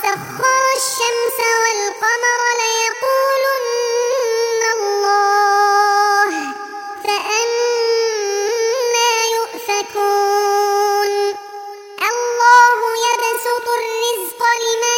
وسخر الشمس والقمر ليقولن الله فأنى يؤفكون الله يبسط الرزق لمن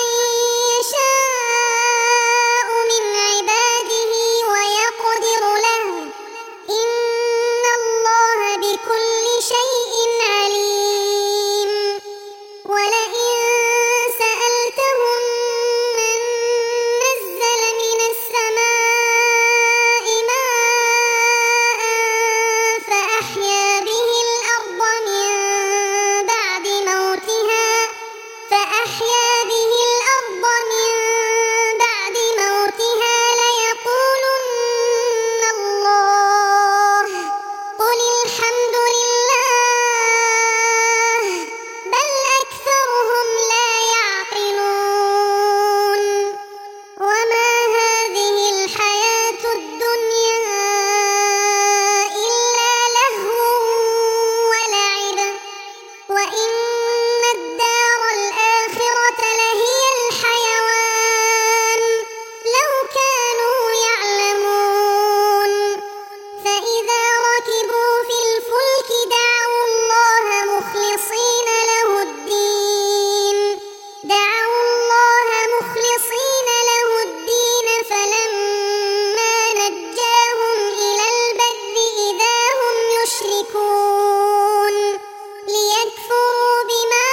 يشاء من عباده ويقدر له إن الله بكل شيء عليم ولئن سألتهم من نزل من السماء ماء فأحيا به الأرض من بعد موتها ليقولن الله قل الحمد لله بل أكثرهم لا يعقلون وما هذه الحياة الدنيا إلا لهو ولعب وإن الدار الآخرة لهي الحيوان لو كانوا يعلمون فإذا ركبوا في الفلك دعوا الله مخلصين له الدين فلما نجاهم إلى البر إذا هم يشركون ليكفروا بما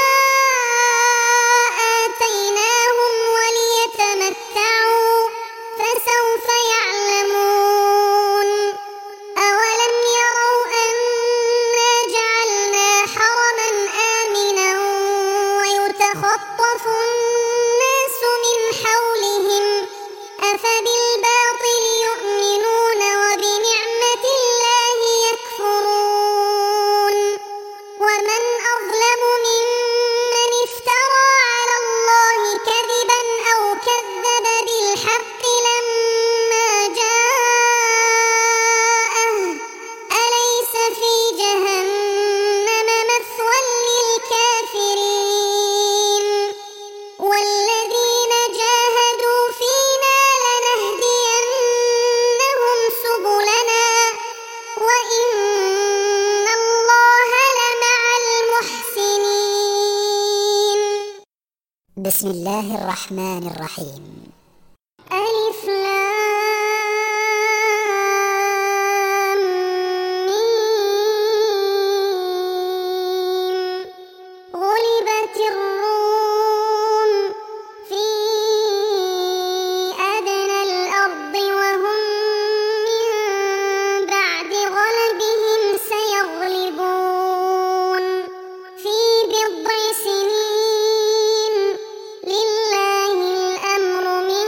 آتيناهم وليتمتعوا فسوف يعلمون أولم يروا أنا جعلنا حرما آمنا ويتخطف الناس من حولهم أفبالباطل يؤمنون وبنعمة الله يكفرون ومن أظلم ممن افترى على الله كذبا أو كذب بالحق لما جاءه أليس في جهنم مثوى للكافرين والذين جاهدوا فينا لنهدينهم سبلنا وإن الله لمع المحسنين بسم الله الرحمن الرحيم ألف لام ميم غلبت الروم في أدنى الأرض وهم من بعد غلبهم سيغلبون في بضع سنين لله الأمر من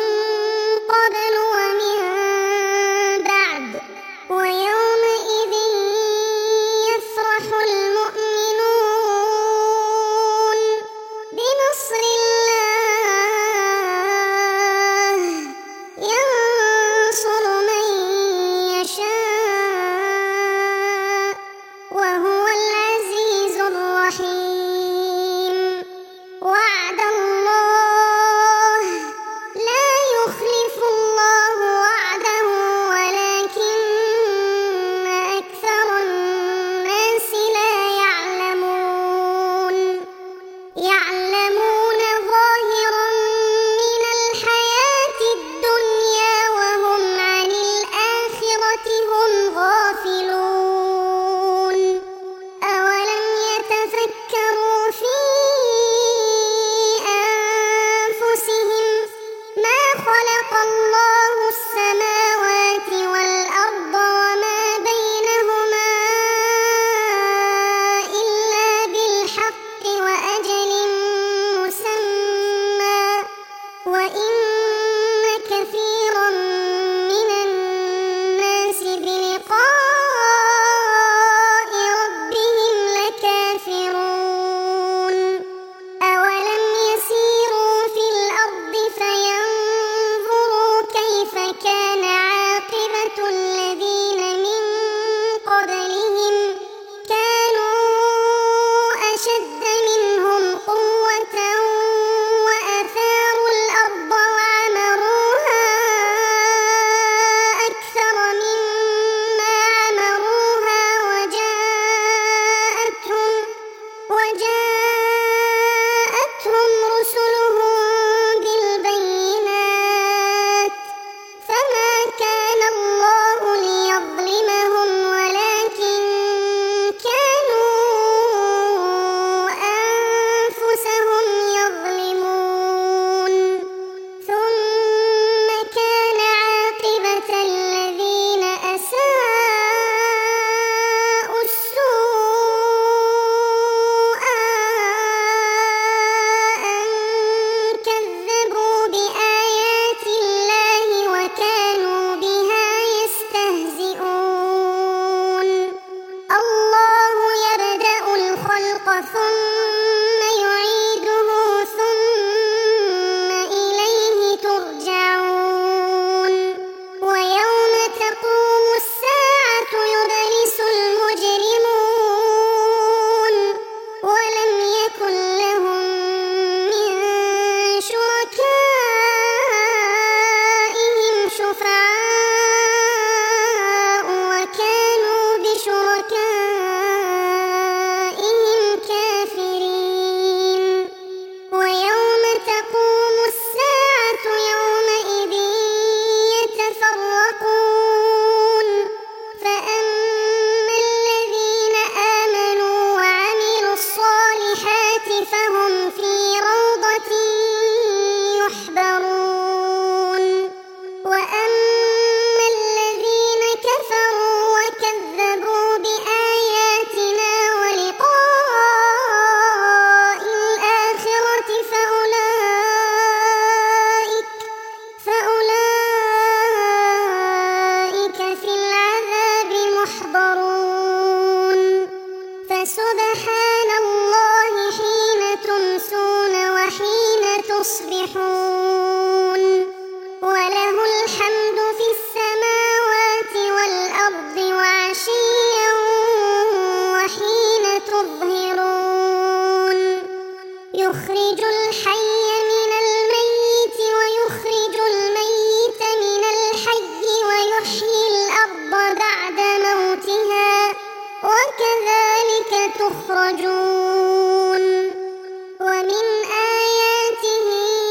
يصبحون وله الحمد في السماوات والأرض وعشيا وحين تظهرون يخرج الحي من الميت ويخرج الميت من الحي ويحيي الأرض بعد موتها وكذلك تخرجون ومن آياته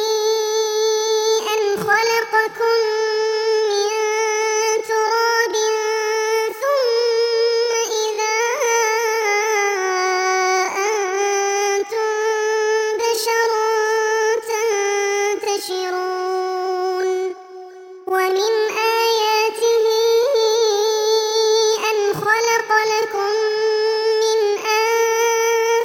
أن خلقكم من تراب ثم إذا أنتم بشر تنتشرون ومن آياته أن خلق لكم من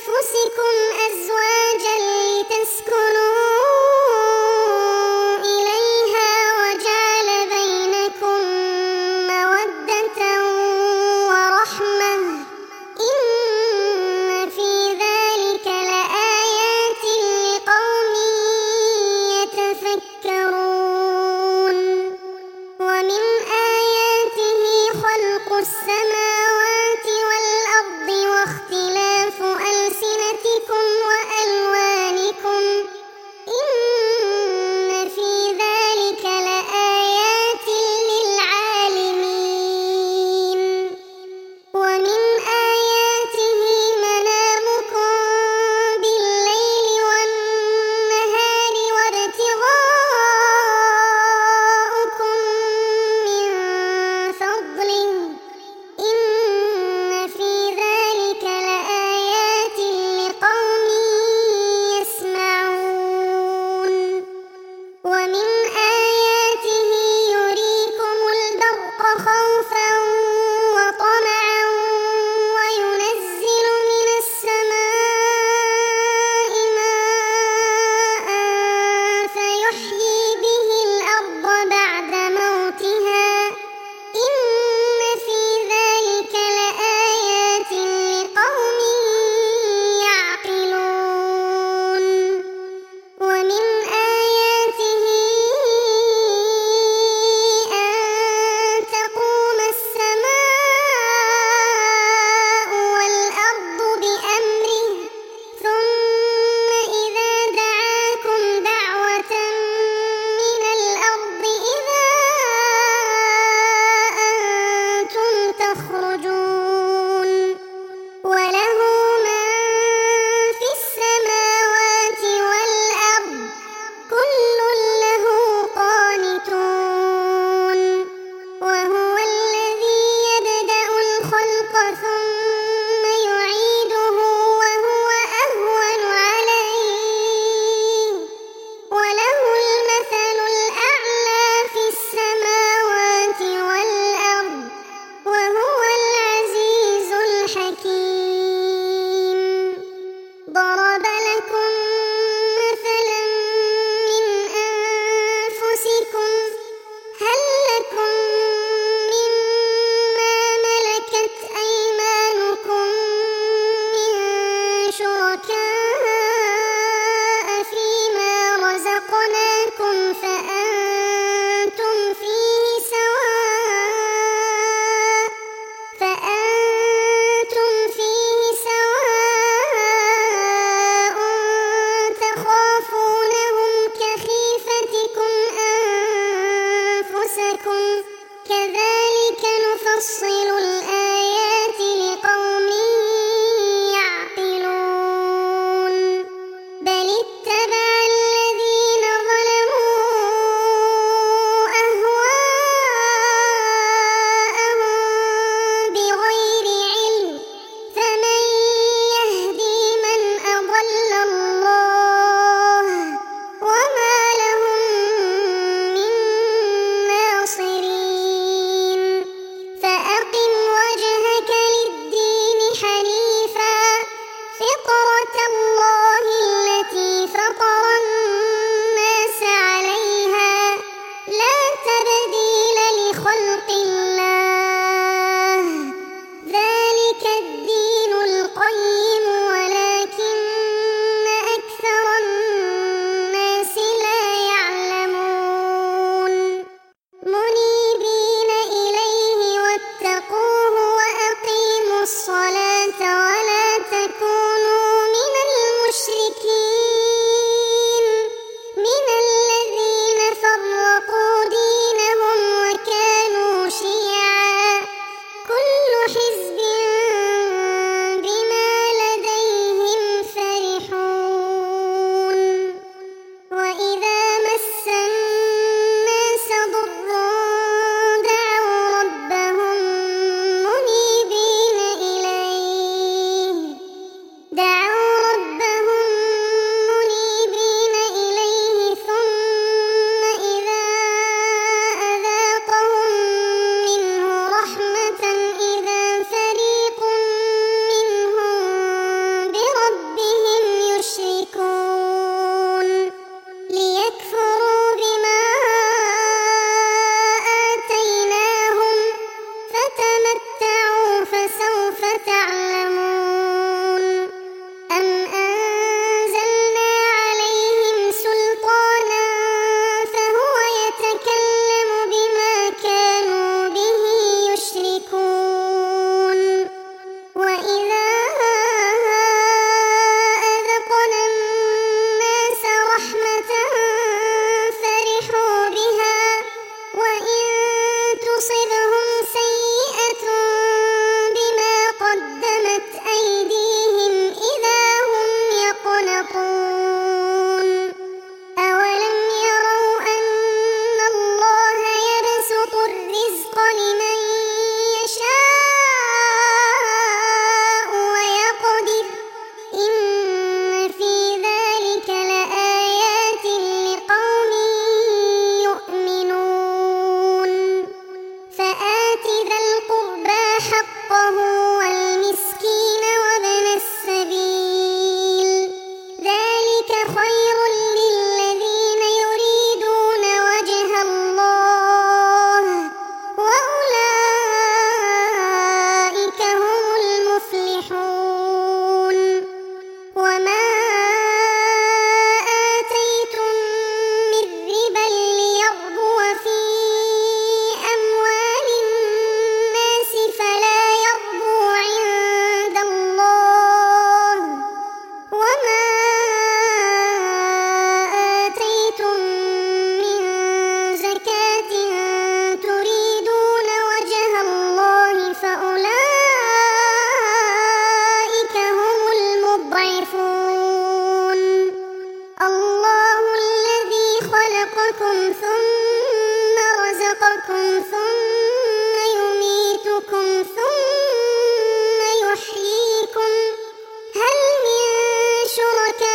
خلقكم ثم رزقكم ثم يميتكم ثم يحييكم هل من شركائكم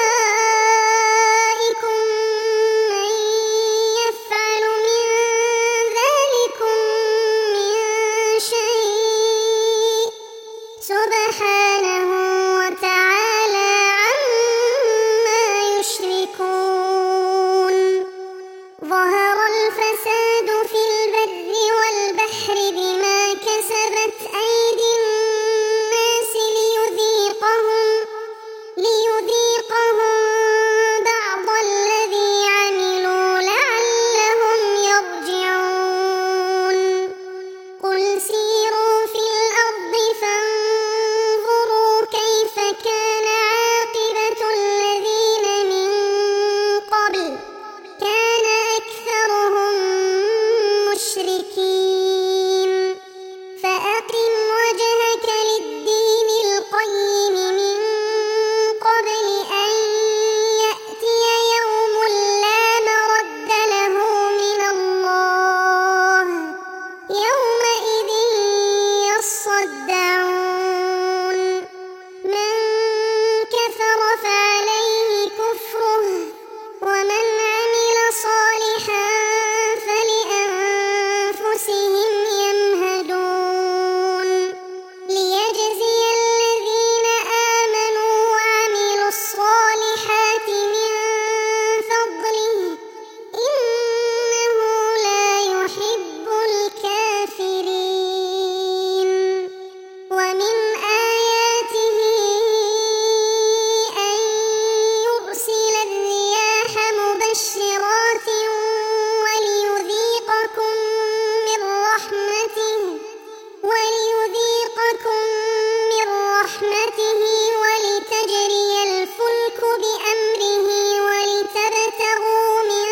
من يفعل من ذلكم من شيء سبحانه وتعالى عما يشركون ظهر الفساد في البر والبحر بما كسبت أيدي الناس ليذيقهم بعض الذي عملوا لعلهم يرجعون قل سيروا في الأرض فانظروا كيف كان عاقبة الذين من قبل كان أكثرهم مشركين فأقم وجهك للدين القيم من قبل أن يأتي يوم لا مرد له من الله يومئذ يصدعون من كفر فعليه كفره ومن عمل صالحا فلأنفسهم يمهدون ليجزي الذين آمنوا وعملوا الصالحات من فضله إنه لا يحب الكافرين ومن آياته أن يرسل الرياح مبشرات وليذيقكم من رحمته ولتجري الفلك بأمره ولتبتغوا من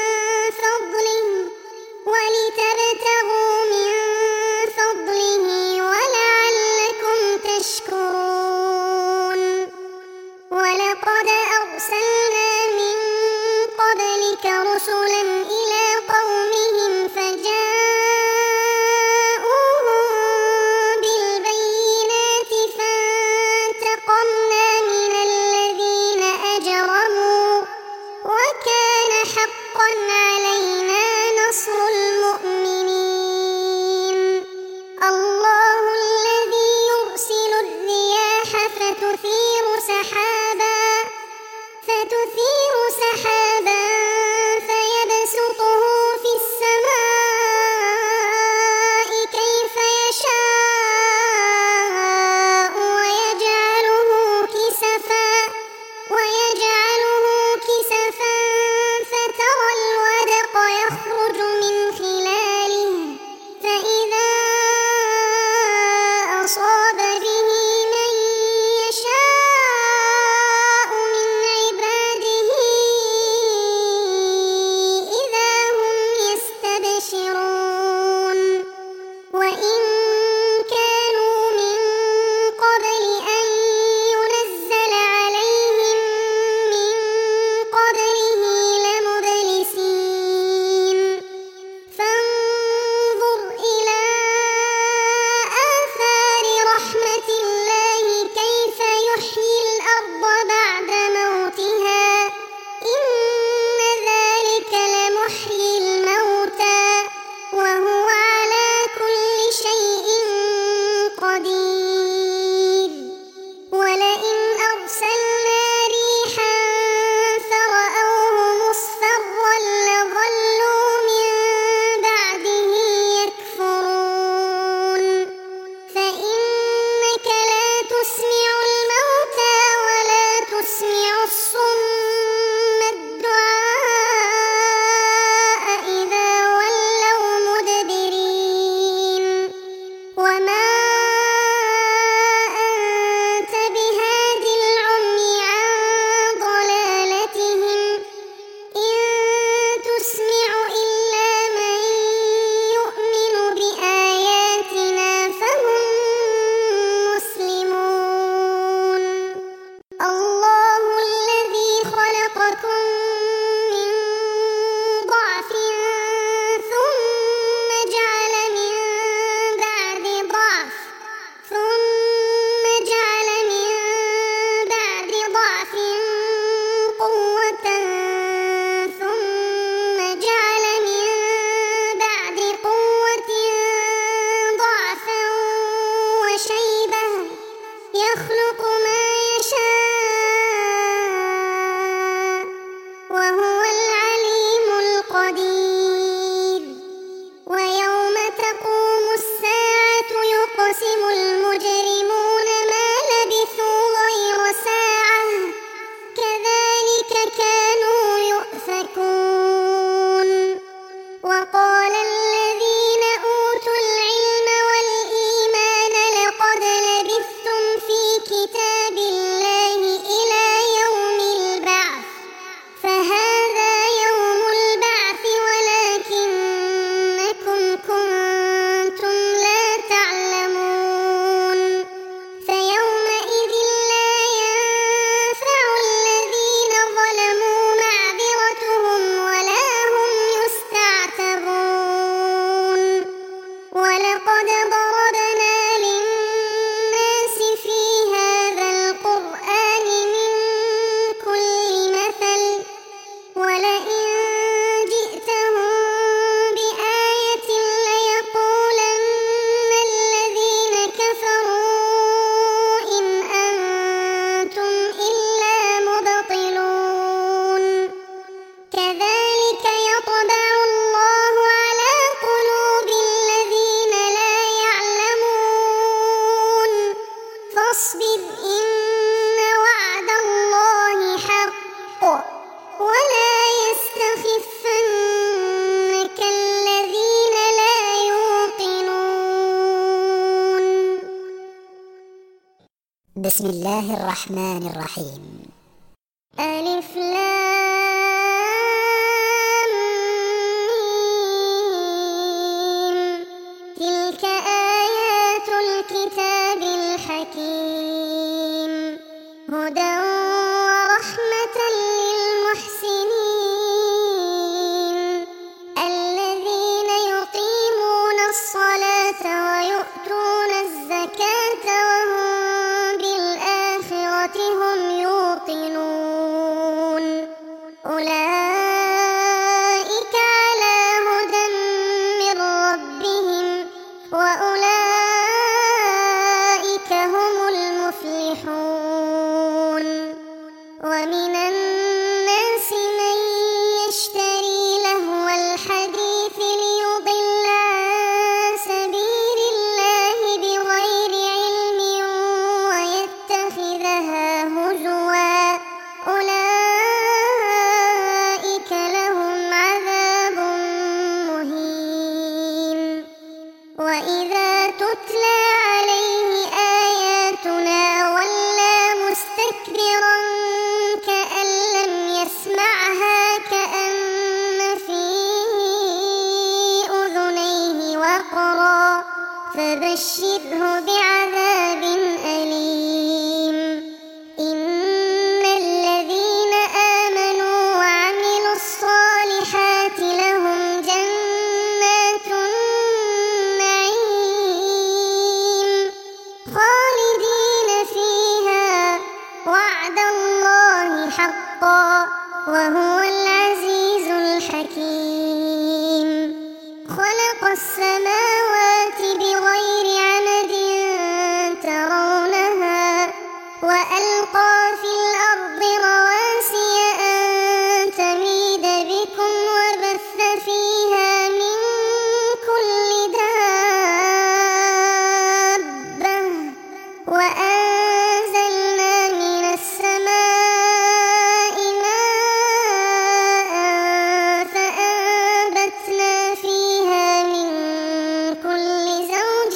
فضله ولعلكم تشكرون ولقد أرسلنا من قبلك رسلا إلى قومهم فجاءوهم بالبينات فانتقمنا من الذين أجرموا وكان حقا علينا نصر المؤمنين الله الذي يرسل الرياح فتثير سحابا فيبسطه في السماء كيف يشاء ويجعله كسفا فترى الودق يخرج من خلاله فإذا أصاب به من يشاء من عباده إذا هم يستبشرون وإن كانوا من قبل أن ينزل عليهم من قبله لمبلسين فانظر إلى آثار رحمة الله كيف يحيي الأرض بعد موتها إن ذلك لمحيي الموتى وهو على كل شيء قدير ولئن أرسلنا ريحا فرأوه مصفرا لظلوا من بعده يكفرون فإنك لا تسمع الموتى ولا تسمع الصم الدعاء إذا ولوا مدبرين وما أنت بهاد العمي عن ضلالتهم إن تسمع إلا من يؤمن بآياتنا فهم مسلمون الله الذي بسم الله الرحمن الرحيم. ألف لام ميم. تلك آيات الكتاب الحكيم، هدى ورحمة للمحسنين الذين يقيمون الصلاة ويؤتون الزكاة وهم بالآخرة هم يوقنون. أولئك على هدى من ربهم وأولئك هم المفلحون. ومن الناس من يشتري لهو الحديث ليضل عن سبيل الله بغير علم ويتخذها هزوا، أولئك لهم عذاب مهين. وإذا تتلى عليه آياتنا ولى مستكبرا كأن لم يسمعها كأن في أذنيه وقرا، فبشره بعذاب أليم. إن الذين آمنوا وعملوا الصالحات لهم جنات النعيم خالدين فيها، وعد الله حقا وهو العزيز الحكيم. خلق السماوات بغير عمد ترونها وألقى في الأرض رواسي أن تميد بكم وبث فيها من كل دابة، وأنزلنا من السماء ماء فأنبتنا فيها من كل زوج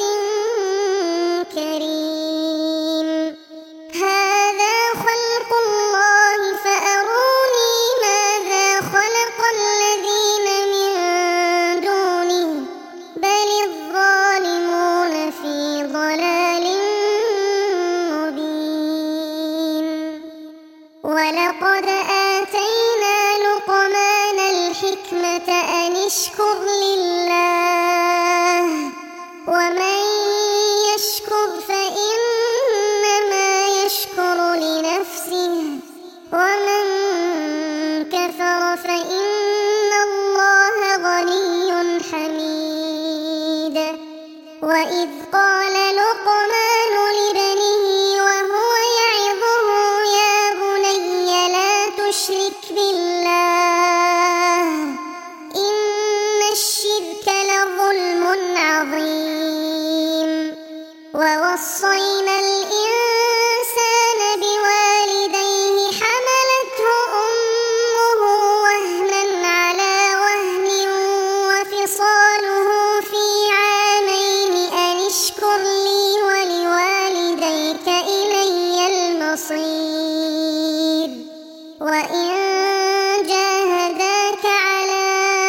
كريم. هذا خلق الله فأروني ماذا خلق الذين من دونه، بل الظالمون في ضلال مبين. ولقد آتينا لقمان الحكمة أن اشكر لله، ومن يشكر فإنما يشكر لنفسه، ومن كفر فإن الله غني حميد. وإذ قال لقمان لابنه وهو يعظه يا بني لا تشرك بالله إن الشرك لظلم عظيم. ووصينا الإنسان بوالديه حملته أمه وهنا على وهن وفصاله في عامين أن اشكر لي ولوالديك إلي المصير. وإن جاهداك على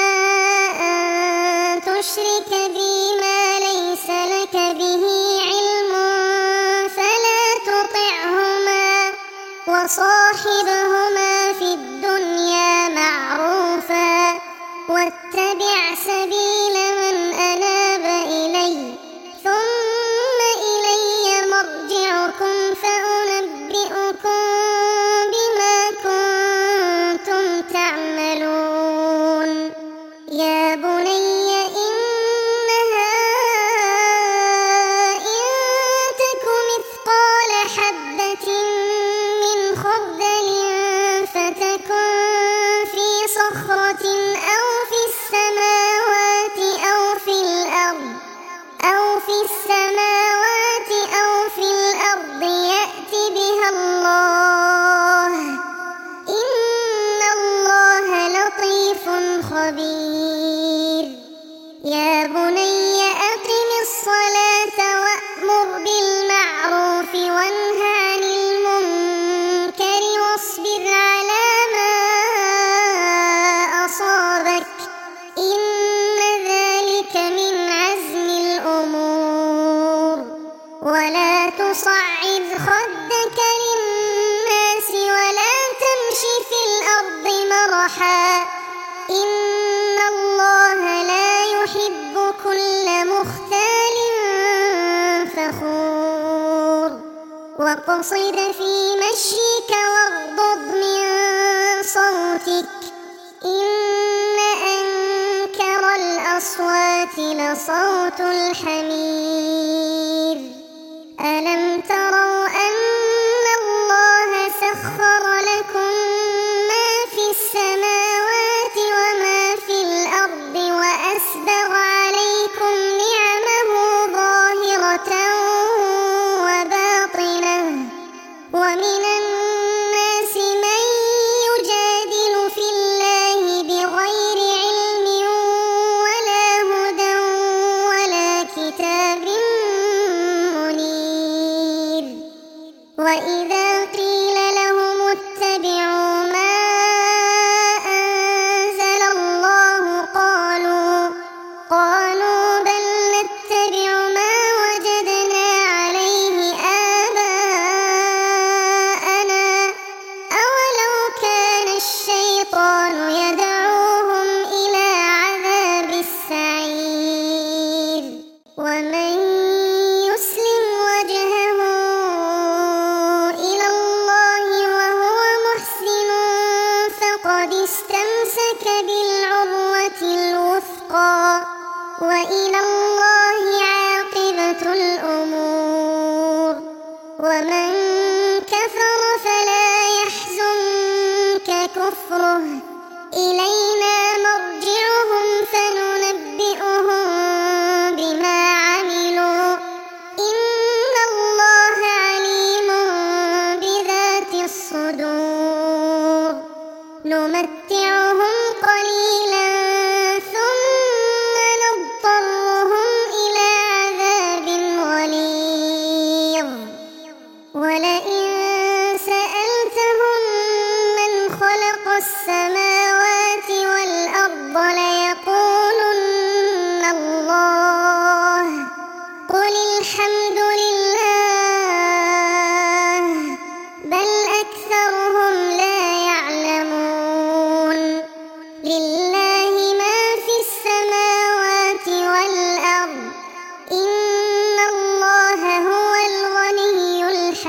أن تشرك بي ما ليس لك به علم فلا تطعهما، وصاحبهما في الدنيا معروفا، واتبع سبيل من أناب إلي، ثم إلي مرجعكم فأنبئكم بما كنتم مرحا إن الله لا يحب كل مختال فخور واقصد في مشيك واغضض من صوتك إن أنكر الأصوات لصوت الحمير ألم تروا أن الله سخر لكم ما في السماوات وما في الأرض وأسبغ عليكم نعمه ظاهرة وباطنة ومن الناس من يجادل في الله بغير علم ولا هدى ولا كتاب منير وإذا قيل لهم اتبعوا ما أنزل الله قالوا بل نتبع ما وجدنا عليه آباءنا أولو كان الشيطان يدعوهم إلى عذاب السعير ومن يسلم وجهه إلى الله وهو محسن فقد استمسك بالعروة الوثقى وإلى الله عاقبة الأمور ومن كفر فلا يحزنك كفره إلينا مرجعهم فننبئهم بما عملوا إن الله عليم بذات الصدور نمتعهم قليلا ثم نضطرهم إلى عذاب غليظ ولئن سألتهم من خلق السماوات والأرض ليقولن الله قل الحمد لله بل أكثرهم لا يعلمون لله ما في السماوات والأرض إن الله هو الغني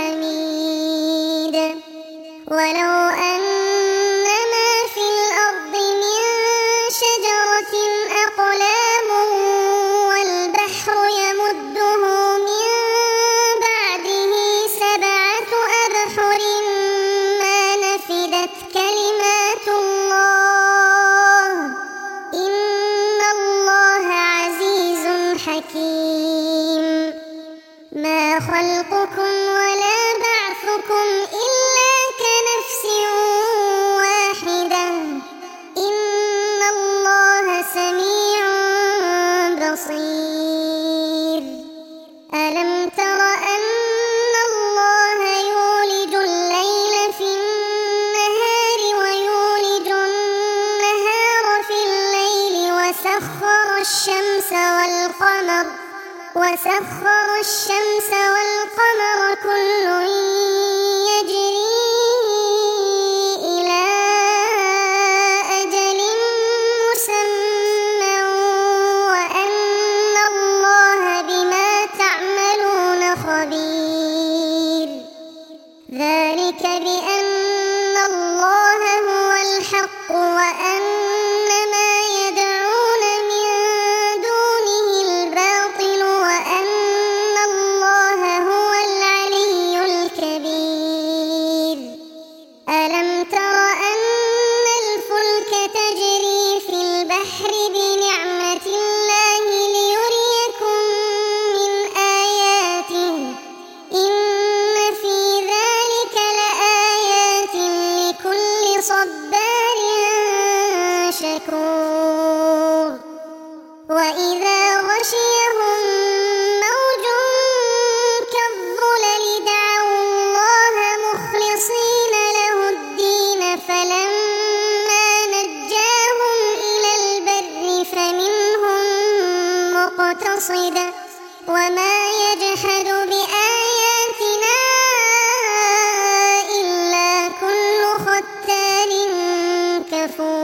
الحميد ولو أن ما في الأرض من شجرة أقلام والبحر يمده من بعده 7 أبحر ما نفدت كلمات الله إن الله عزيز حكيم ما خلقكم ولا بعثكم إلا كنفس واحدة إن الله سميع بصير ألم تر أن الله يولج الليل في النهار ويولج النهار في الليل وسخر الشمس والقمر كل يجري إلى أجل مسمى وأن الله بما تعملون خبير ذلك بأن الله هو الحق وأن ما يدعون من دونه الباطل وأن الله هو العلي الكبير ألم تر أن الفلك تجري في البحر بنعمة الله ليريكم من آياته إن في ذلك لآيات لكل صبار شكور وإذا غشيهم موج كالظلل دعوا الله مخلصين له الدين فلما نجاهم إلى البر فمنهم مقتصد وما يجحد بآياتنا إلا كل ختار كفور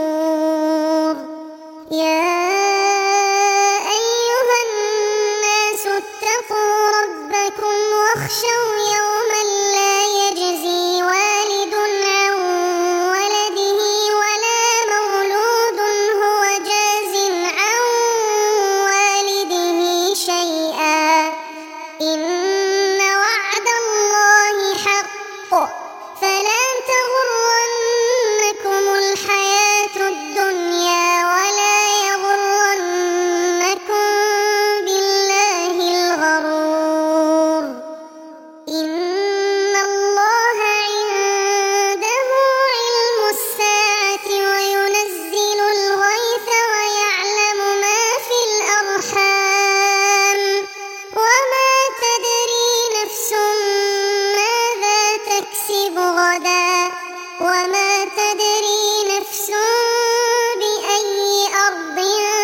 تدري نفس بأي أرض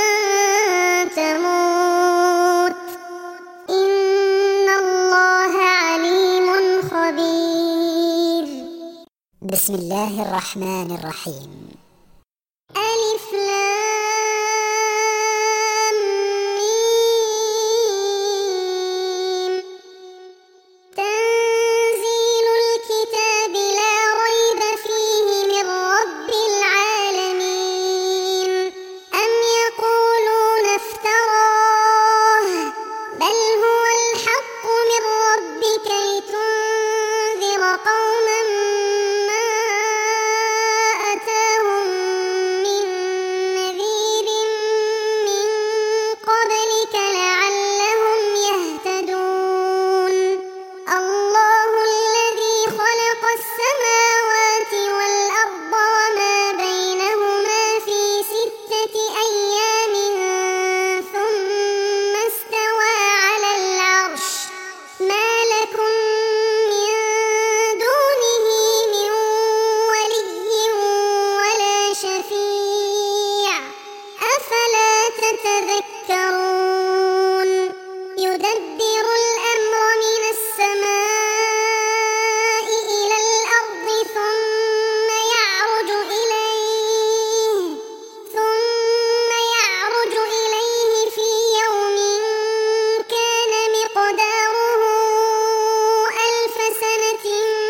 تموت إن الله عليم خبير. بسم الله الرحمن الرحيم. ألف لام ميم. تنزيل الكتاب لا ريب فيه من رب العالمين. أم يقولون افتراه بل هو الحق من ربك لتنذر قوما ما أتاهم من نذير من قبلك لعلهم يهتدون. الله الذي خلق السماوات والأرض وما بينهما في 6 أيام ثم استوى على العرش. ما لكم من دونه من ولي ولا شفيع أفلا تتذكرون. يدبر الأمر من السماء إلى الأرض ثم يعرج إليه في يوم كان مقداره 1000 سنة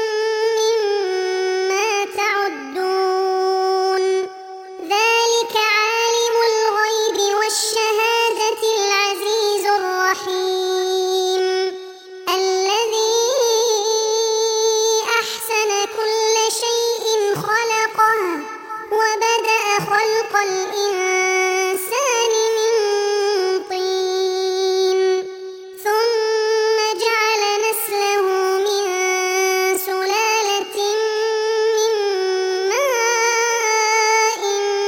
مما تعدون. ذلك عالم الغيب والشهادة العزيز الرحيم الذي أحسن كل شيء خلقه وبدأ خلق الإنسان من طين ثم جعل نسله من سلالة من ماء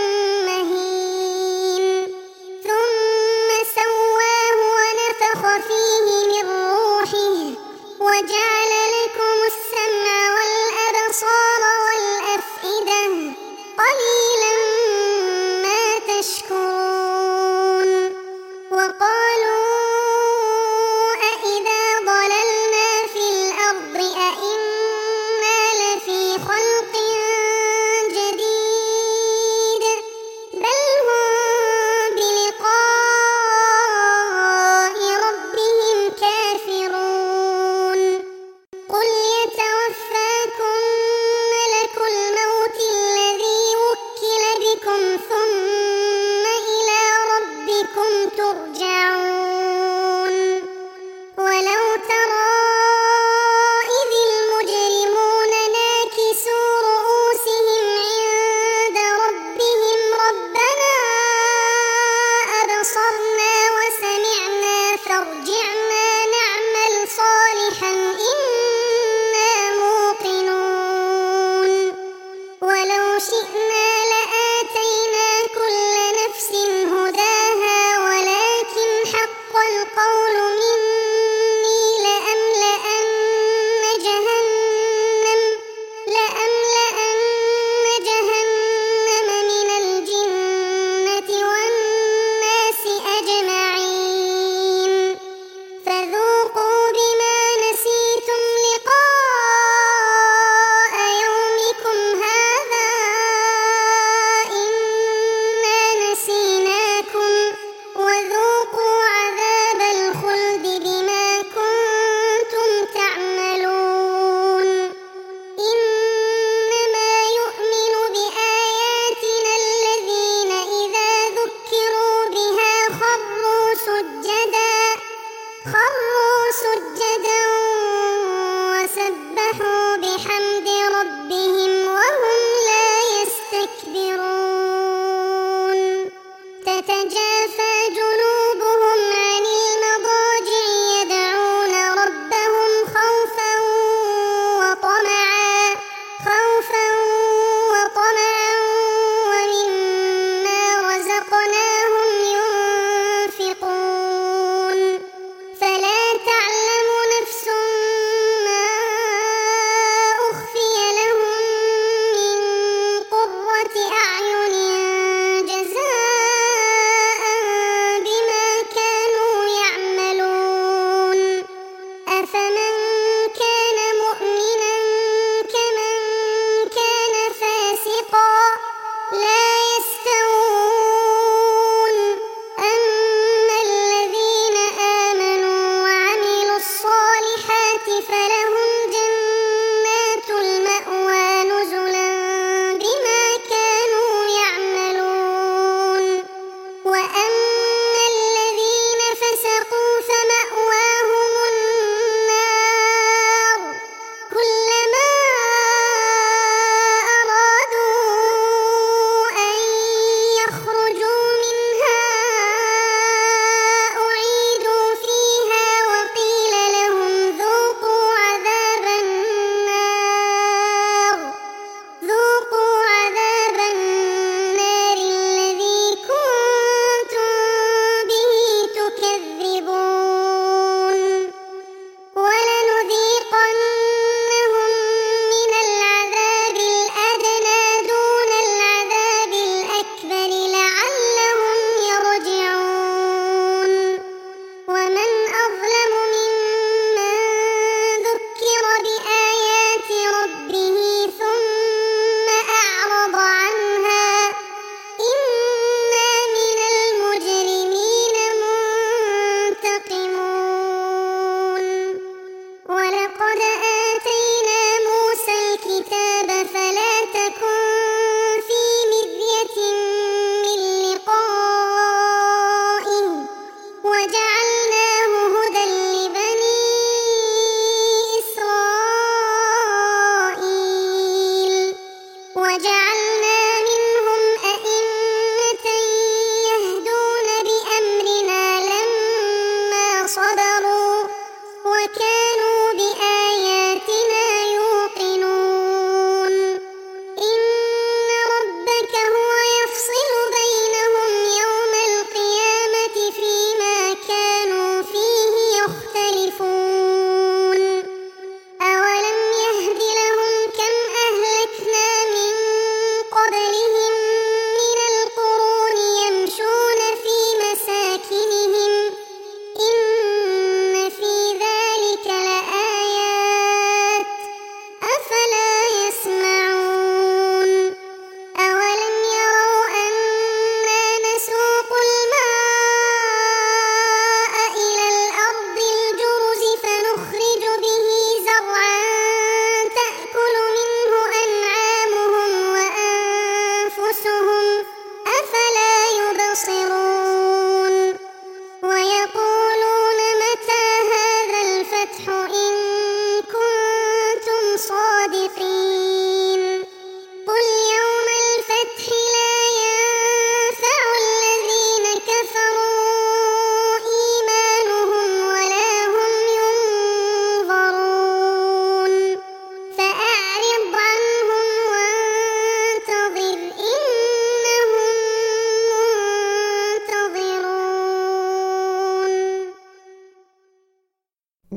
مهين ثم سواه ونفخ فيه من روحه وجعل لكم السمع والأبصار والأفئدة قليلا ما تشكرون. وقالوا أإذا ضللنا في الأرض أإنا لفي خلق جديد بل هم بلقاء ربهم كافرون. قل يتوفاكم ملك الموت الذي وكل بكم ثم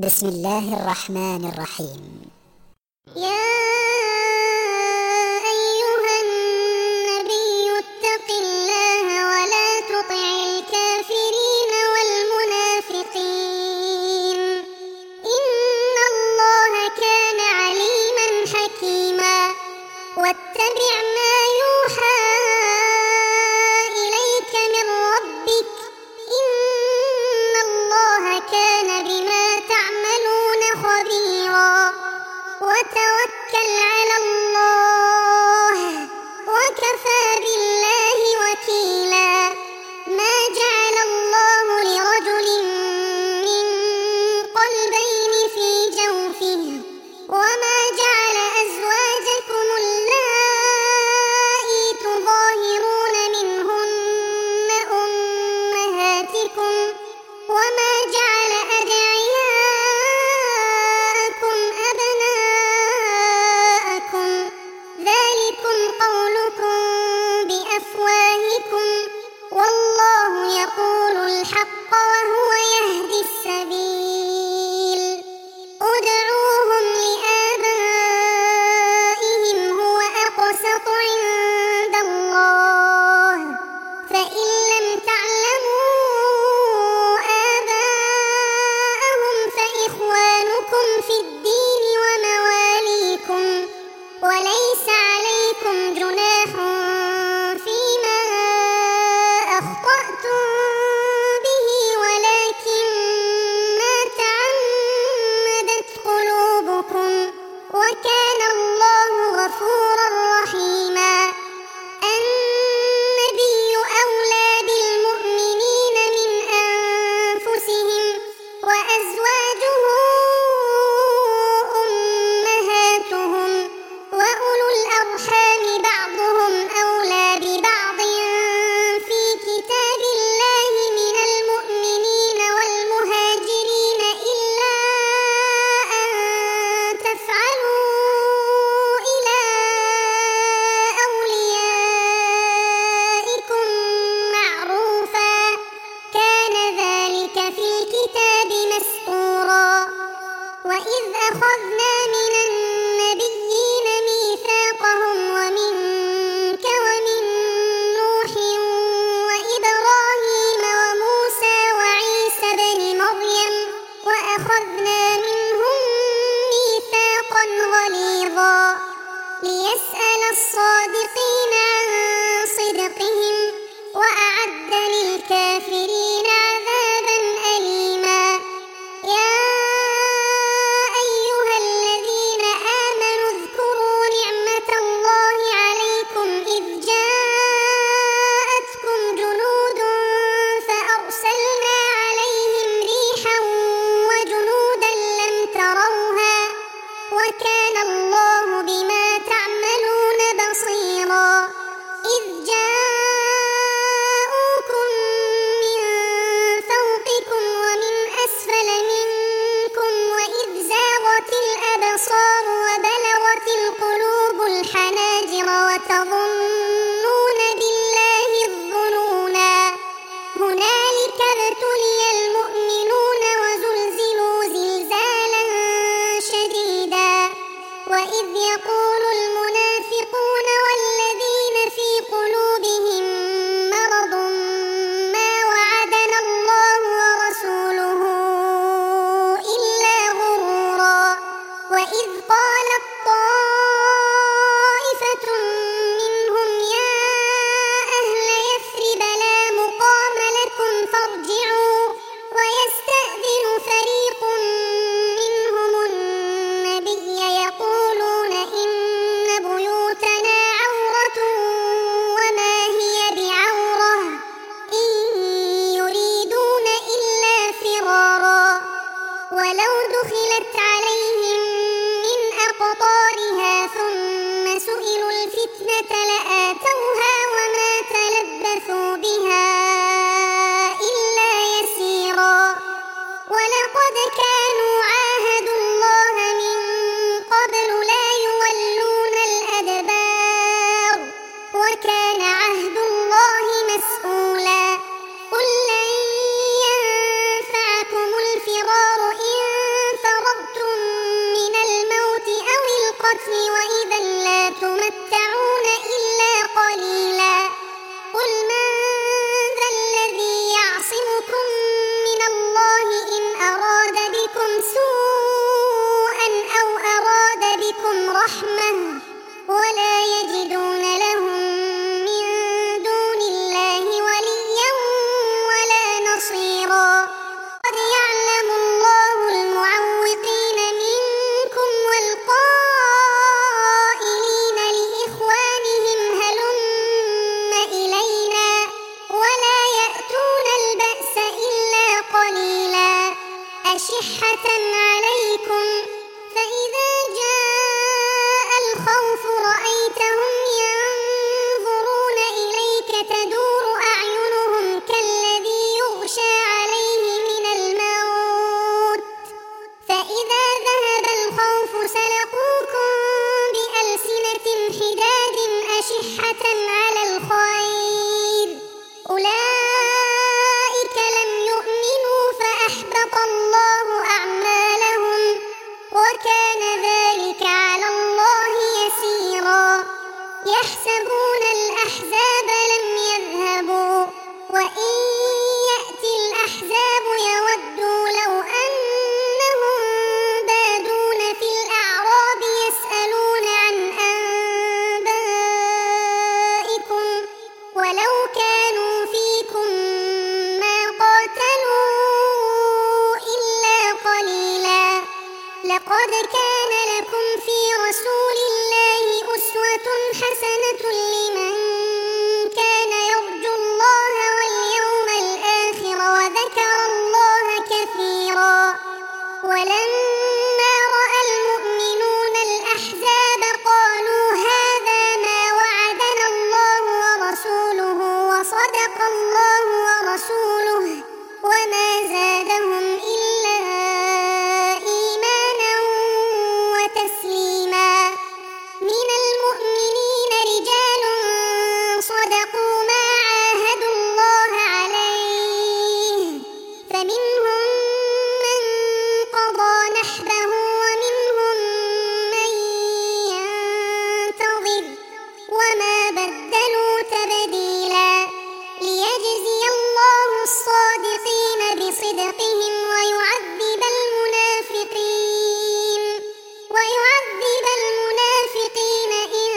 بسم الله الرحمن الرحيم. يا أيها النبي اتق الله ولا تطع الكافرين والمنافقين إن الله كان عليما حكيما واتبع ما يوحى إليك من ربك إن الله كان بما تعملون خبيرا وتوكل على الله وكفى بالله وكيلا ما جعل الله لرجل من قلبين في جوفه وما جعل أزواجكم اللائي تظاهرون منهن أمهاتكم وما جعل أدعياءكم أبناءكم ذلكم قولكم بأفواهكم والله يقول الحق وهو يهدي السبيل ادعوهم لآبائهم هو أقسط عند الله فإن لم تعلموا آباءهم فإخوانكم في الدين ومواليكم وليس عليكم جناح فيما أخطأتم به ولكن ما تعمدت قلوبكم وكان الله غفورا رحيما النبي أولى بالمؤمنين من أنفسهم وأزواجه أمهاتهم وأولو الأرحام بعضهم أولى ببعض في كتاب الله من المؤمنين والمهاجرين إلا أن تفعلوا إلى أوليائكم معروفا كان ذلك في الكتاب مسطورا وإذ أخذنا من النبيين ميثاقهم ومنك ومن نوح وإبراهيم وموسى وعيسى بن مريم وأخذنا منهم ميثاقا غليظا ليسأل الصادقين عن صدقهم وأعد للكافرين عذابا أليما يا أيها الذين آمنوا اذكروا نعمة الله عليكم إذ جاءتكم جنود فأرسلنا عليهم ريحا وجنودا لم تروها وكان الله بما تعملون بصيرا إذ جاءوكم من فوقكم ومن أسفل منكم وإذ زاغت الأبصار وبلغت القلوب الحناجر وتظنون بالله الظنونا هنالك ابتلي المؤمنون وزلزلوا زلزالا شديدا وإذ يقول المنافقون والذين في قلوبهم مرض ما وعدنا الله ورسوله إلا غرورا وإذ قالت طائفة منهم يا أهل يثرب لا مقام لكم فارجعوا ويستأذن فريق منهم النبي يقولون إن بيوتنا عورة وما هي بعورة إن يريدون إلا فرارا ولو دخلت عليهم من أقطارها ثم سئلوا الفتنة لآتوها وما تلبثوا بها إلا يسيرا ولقد كانوا عاهدوا الله من قبل لا يولون الأدبار وكان عهد الله مسؤولا قل لن ينفعكم الفرار إن أشحة عليكم فإذا جاء الخوف رأيتهم ينظرون إليك تدور أعينهم كالذي يغشى عليه من الموت فإذا ذهب الخوف سلقوكم بألسنة حداد أشحة على الخير أولئك لم يؤمنوا فأحبط الله أعمالهم وكان ذلك على الله يسيرا يحسبون الأحزاب لم يذهبوا وإن يأتي الأحزاب يودوا لو أنهم بادون في الأعراب يسألون عن أنبائكم ولو كانوا فيكم ما قاتلوا إلا قليلا لقد كان لكم في رسول الله أسوة حسنة لمن كان يرجو الله واليوم الآخر وذكر الله كثيرا ولما رأى المؤمنون الأحزاب قالوا هذا ما وعدنا الله ورسوله وصدق الله ورسوله وما زادهم إلا إيمانا وتسليما من المؤمنين رجال صدقوا ما عاهدوا الله عليه فمنهم من قضى نحبه ومنهم من ينتظر وما بدلوا تبديلا ليجزي الله الصادقين بصدقهم ويعذب المنافقين إن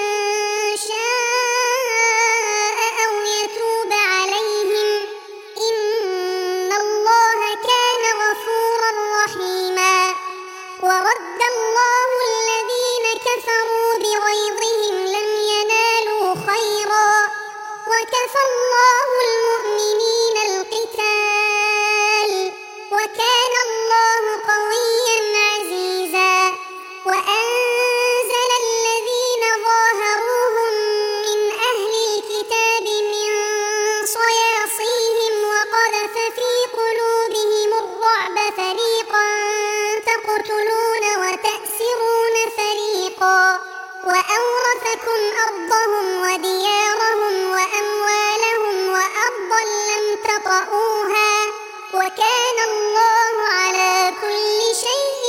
شاء أو يتوب عليهم إن الله كان غفورا رحيما ورد الله الذين كفروا بغيظهم لم ينالوا خيرا وكفى الله المؤمنين القتال وكان الله قويا عزيزا وأنزل الذين ظاهروهم من أهل الكتاب من صياصيهم وقذف في قلوبهم الرعب فريقا تقتلون وتأسرون فريقا وأورثكم أرضهم وديارهم وأموالهم وأرضا لم تطئوها وكان الله على كل شيء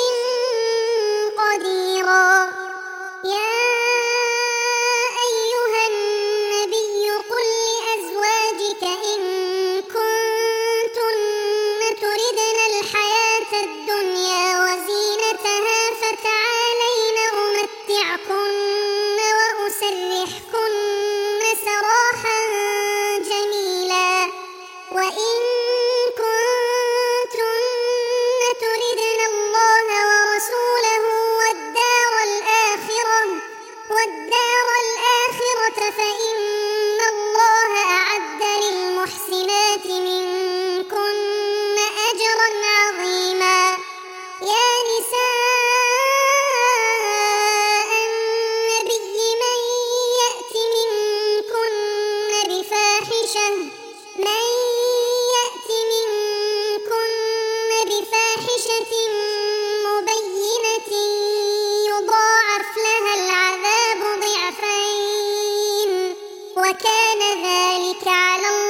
قديرا يا أيها النبي قل لأزواجك إن كنتن تردن الحياة الدنيا وزينتها فتعالين أمتعكن وأسرحكن سراحا جميلا وإن كنتن تردن الله ورسوله والدار الآخرة فإن الله أعد للمحسنات منكن أجرا عظيما يا نساء النبي من يأت منكن بفاحشة مبينة يضاعف لها العذاب ضعفين وكان ذلك على الله